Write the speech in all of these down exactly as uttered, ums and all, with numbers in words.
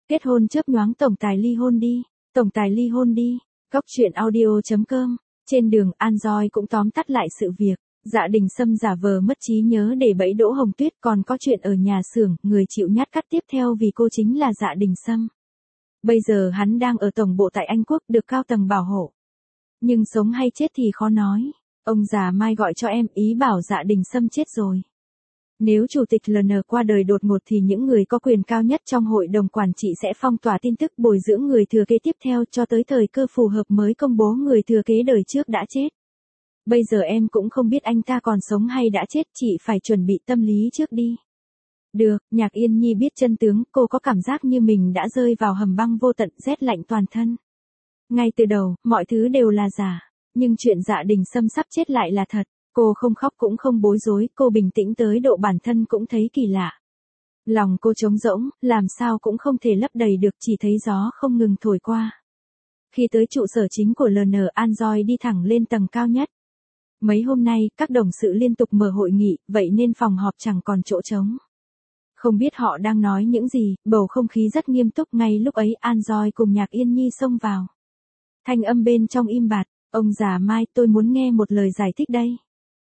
Kết hôn chớp nhoáng tổng tài ly hôn đi, tổng tài ly hôn đi. Góc truyện audio chấm com. Trên đường, An Doi cũng tóm tắt lại sự việc. Dạ Đình Sâm giả vờ mất trí nhớ để bẫy Đỗ Hồng Tuyết, còn có chuyện ở nhà xưởng, người chịu nhát cắt tiếp theo vì cô chính là Dạ Đình Sâm. Bây giờ hắn đang ở tổng bộ tại Anh Quốc, được cao tầng bảo hộ. Nhưng sống hay chết thì khó nói. Ông già Mai gọi cho em, ý bảo Dạ Đình Sâm chết rồi. Nếu chủ tịch lờ en qua đời đột ngột thì những người có quyền cao nhất trong hội đồng quản trị sẽ phong tỏa tin tức bồi dưỡng người thừa kế tiếp theo cho tới thời cơ phù hợp mới công bố người thừa kế đời trước đã chết. Bây giờ em cũng không biết anh ta còn sống hay đã chết, chị phải chuẩn bị tâm lý trước đi. Được, Nhạc Yên Nhi biết chân tướng, cô có cảm giác như mình đã rơi vào hầm băng vô tận, rét lạnh toàn thân. Ngay từ đầu, mọi thứ đều là giả, nhưng chuyện Dạ Đình Sâm sắp chết lại là thật. Cô không khóc cũng không bối rối, cô bình tĩnh tới độ bản thân cũng thấy kỳ lạ. Lòng cô trống rỗng, làm sao cũng không thể lấp đầy được, chỉ thấy gió không ngừng thổi qua. Khi tới trụ sở chính của lờ en, An Doi đi thẳng lên tầng cao nhất. Mấy hôm nay, các đồng sự liên tục mở hội nghị, vậy nên phòng họp chẳng còn chỗ trống. Không biết họ đang nói những gì, bầu không khí rất nghiêm túc. Ngay lúc ấy An Doi cùng Nhạc Yên Nhi xông vào. Thanh âm bên trong im bặt, ông già Mai, tôi muốn nghe một lời giải thích đây.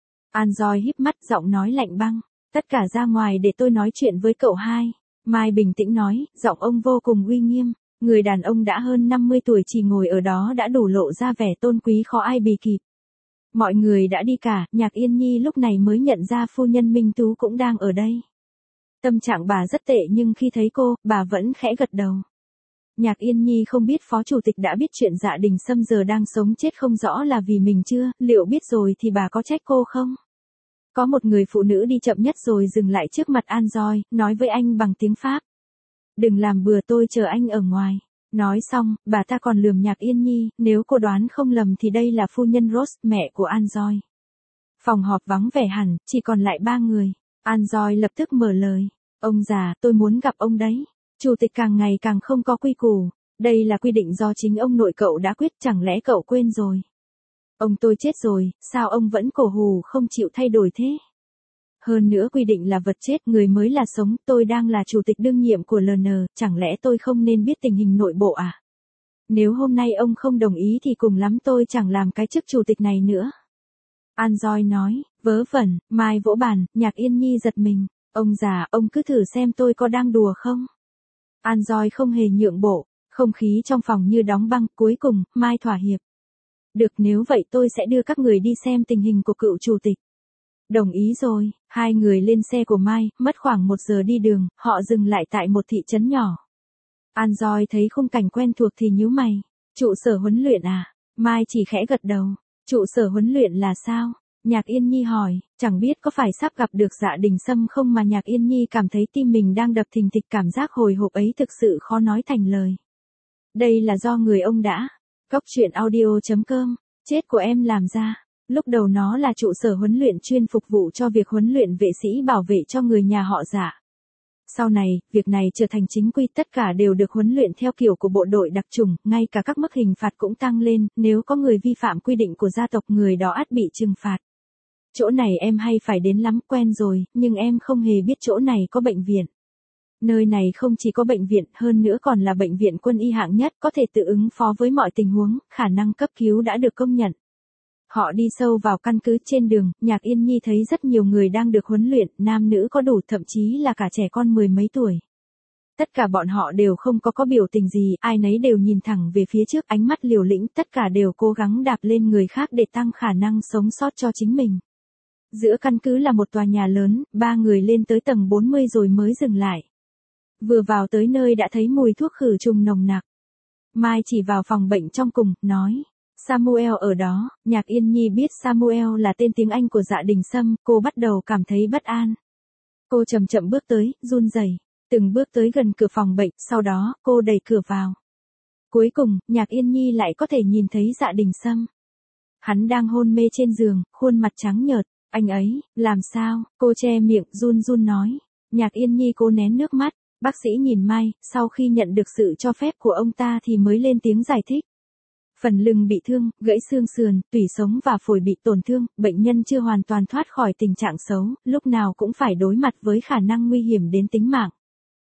An Doi híp mắt, giọng nói lạnh băng, tất cả ra ngoài để tôi nói chuyện với cậu hai. Mai bình tĩnh nói, giọng ông vô cùng uy nghiêm, người đàn ông đã hơn năm mươi tuổi chỉ ngồi ở đó đã đủ lộ ra vẻ tôn quý khó ai bì kịp. Mọi người đã đi cả, Nhạc Yên Nhi lúc này mới nhận ra phu nhân Minh Tú cũng đang ở đây. Tâm trạng bà rất tệ nhưng khi thấy cô, bà vẫn khẽ gật đầu. Nhạc Yên Nhi không biết phó chủ tịch đã biết chuyện Dạ Đình Sâm giờ đang sống chết không rõ là vì mình chưa, liệu biết rồi thì bà có trách cô không? Có một người phụ nữ đi chậm nhất rồi dừng lại trước mặt An Doi, nói với anh bằng tiếng Pháp. Đừng làm bừa, tôi chờ anh ở ngoài. Nói xong, bà ta còn lườm Nhạc Yên Nhi, nếu cô đoán không lầm thì đây là phu nhân Rose, mẹ của An Doi. Phòng họp vắng vẻ hẳn, chỉ còn lại ba người. An Doi lập tức mở lời. Ông già, tôi muốn gặp ông đấy. Chủ tịch càng ngày càng không có quy củ. Đây là quy định do chính ông nội cậu đã quyết, chẳng lẽ cậu quên rồi? Ông tôi chết rồi, sao ông vẫn cổ hù không chịu thay đổi thế? Hơn nữa quy định là vật chết, người mới là sống, tôi đang là chủ tịch đương nhiệm của lờ en, chẳng lẽ tôi không nên biết tình hình nội bộ à? Nếu hôm nay ông không đồng ý thì cùng lắm tôi chẳng làm cái chức chủ tịch này nữa. An Doi nói, vớ vẩn. Mai vỗ bàn, Nhạc Yên Nhi giật mình. Ông già, ông cứ thử xem tôi có đang đùa không? An Doi không hề nhượng bộ, không khí trong phòng như đóng băng, cuối cùng, Mai thỏa hiệp. Được, nếu vậy tôi sẽ đưa các người đi xem tình hình của cựu chủ tịch. Đồng ý rồi, hai người lên xe của Mai, mất khoảng một giờ đi đường, họ dừng lại tại một thị trấn nhỏ. An Doi thấy khung cảnh quen thuộc thì nhíu mày, trụ sở huấn luyện à? Mai chỉ khẽ gật đầu, trụ sở huấn luyện là sao? Nhạc Yên Nhi hỏi, chẳng biết có phải sắp gặp được Dạ Đình Sâm không mà Nhạc Yên Nhi cảm thấy tim mình đang đập thình thịch, cảm giác hồi hộp ấy thực sự khó nói thành lời. Đây là do người ông đã. Góc truyện audio chấm com, chết của em làm ra. Lúc đầu nó là trụ sở huấn luyện chuyên phục vụ cho việc huấn luyện vệ sĩ bảo vệ cho người nhà họ Dạ. Sau này, việc này trở thành chính quy, tất cả đều được huấn luyện theo kiểu của bộ đội đặc chủng, ngay cả các mức hình phạt cũng tăng lên, nếu có người vi phạm quy định của gia tộc người đó ắt bị trừng phạt. Chỗ này em hay phải đến lắm, quen rồi, nhưng em không hề biết chỗ này có bệnh viện. Nơi này không chỉ có bệnh viện, hơn nữa còn là bệnh viện quân y hạng nhất, có thể tự ứng phó với mọi tình huống, khả năng cấp cứu đã được công nhận. Họ đi sâu vào căn cứ. Trên đường, Nhạc Yên Nhi thấy rất nhiều người đang được huấn luyện, nam nữ có đủ, thậm chí là cả trẻ con mười mấy tuổi. Tất cả bọn họ đều không có có biểu tình gì, ai nấy đều nhìn thẳng về phía trước, ánh mắt liều lĩnh, tất cả đều cố gắng đạp lên người khác để tăng khả năng sống sót cho chính mình. Giữa căn cứ là một tòa nhà lớn, ba người lên tới tầng bốn mươi rồi mới dừng lại. Vừa vào tới nơi đã thấy mùi thuốc khử trùng nồng nặc. Mai chỉ vào phòng bệnh trong cùng, nói, Samuel ở đó. Nhạc Yên Nhi biết Samuel là tên tiếng Anh của Dạ Đình Sâm, cô bắt đầu cảm thấy bất an. Cô chậm chậm bước tới, run rẩy, từng bước tới gần cửa phòng bệnh, sau đó, cô đẩy cửa vào. Cuối cùng, Nhạc Yên Nhi lại có thể nhìn thấy Dạ Đình Sâm. Hắn đang hôn mê trên giường, khuôn mặt trắng nhợt. Anh ấy, làm sao? Cô che miệng, run run nói. Nhạc Yên Nhi cố nén nước mắt. Bác sĩ nhìn Mai, sau khi nhận được sự cho phép của ông ta thì mới lên tiếng giải thích. Phần lưng bị thương, gãy xương sườn, tủy sống và phổi bị tổn thương, bệnh nhân chưa hoàn toàn thoát khỏi tình trạng xấu, lúc nào cũng phải đối mặt với khả năng nguy hiểm đến tính mạng.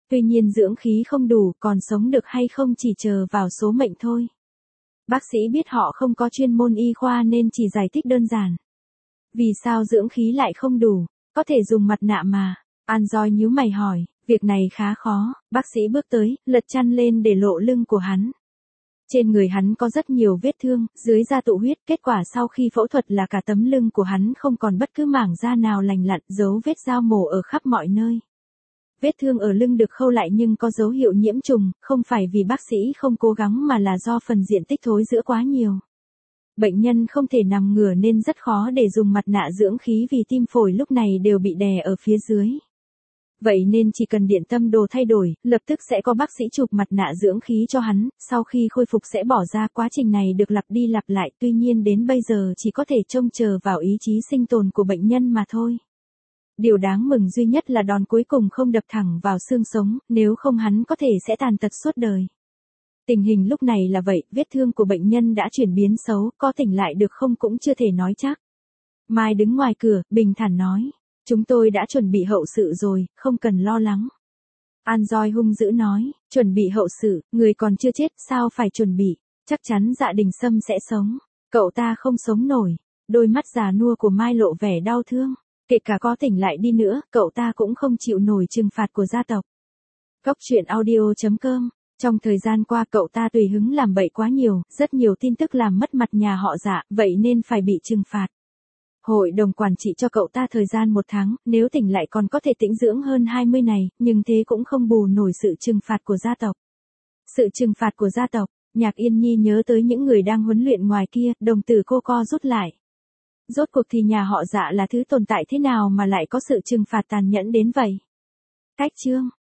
Tuy nhiên dưỡng khí không đủ, còn sống được hay không chỉ chờ vào số mệnh thôi. Bác sĩ biết họ không có chuyên môn y khoa nên chỉ giải thích đơn giản. Vì sao dưỡng khí lại không đủ? Có thể dùng mặt nạ mà. An Doi nhíu mày hỏi, việc này khá khó. Bác sĩ bước tới, lật chăn lên để lộ lưng của hắn. Trên người hắn có rất nhiều vết thương, dưới da tụ huyết, kết quả sau khi phẫu thuật là cả tấm lưng của hắn không còn bất cứ mảng da nào lành lặn, dấu vết dao mổ ở khắp mọi nơi. Vết thương ở lưng được khâu lại nhưng có dấu hiệu nhiễm trùng, không phải vì bác sĩ không cố gắng mà là do phần diện tích thối rữa quá nhiều. Bệnh nhân không thể nằm ngửa nên rất khó để dùng mặt nạ dưỡng khí vì tim phổi lúc này đều bị đè ở phía dưới. Vậy nên chỉ cần điện tâm đồ thay đổi, lập tức sẽ có bác sĩ chụp mặt nạ dưỡng khí cho hắn, sau khi khôi phục sẽ bỏ ra. Quá trình này được lặp đi lặp lại, tuy nhiên đến bây giờ chỉ có thể trông chờ vào ý chí sinh tồn của bệnh nhân mà thôi. Điều đáng mừng duy nhất là đòn cuối cùng không đập thẳng vào xương sống, nếu không hắn có thể sẽ tàn tật suốt đời. Tình hình lúc này là vậy, vết thương của bệnh nhân đã chuyển biến xấu, có tỉnh lại được không cũng chưa thể nói chắc. Mai đứng ngoài cửa, bình thản nói, chúng tôi đã chuẩn bị hậu sự rồi, không cần lo lắng. An Doi hung dữ nói, chuẩn bị hậu sự, người còn chưa chết, sao phải chuẩn bị, chắc chắn Dạ Đình Sâm sẽ sống, cậu ta không sống nổi. Đôi mắt già nua của Mai lộ vẻ đau thương. Kể cả có tỉnh lại đi nữa, cậu ta cũng không chịu nổi trừng phạt của gia tộc. Góc truyện audio chấm com. Trong thời gian qua cậu ta tùy hứng làm bậy quá nhiều, rất nhiều tin tức làm mất mặt nhà họ Dạ, vậy nên phải bị trừng phạt. Hội đồng quản trị cho cậu ta thời gian một tháng, nếu tỉnh lại còn có thể tĩnh dưỡng hơn hai mươi ngày, nhưng thế cũng không bù nổi sự trừng phạt của gia tộc. Sự trừng phạt của gia tộc, Nhạc Yên Nhi nhớ tới những người đang huấn luyện ngoài kia, đồng tử cô co rút lại. Rốt cuộc thì nhà họ Dạ là thứ tồn tại thế nào mà lại có sự trừng phạt tàn nhẫn đến vậy? Cách chương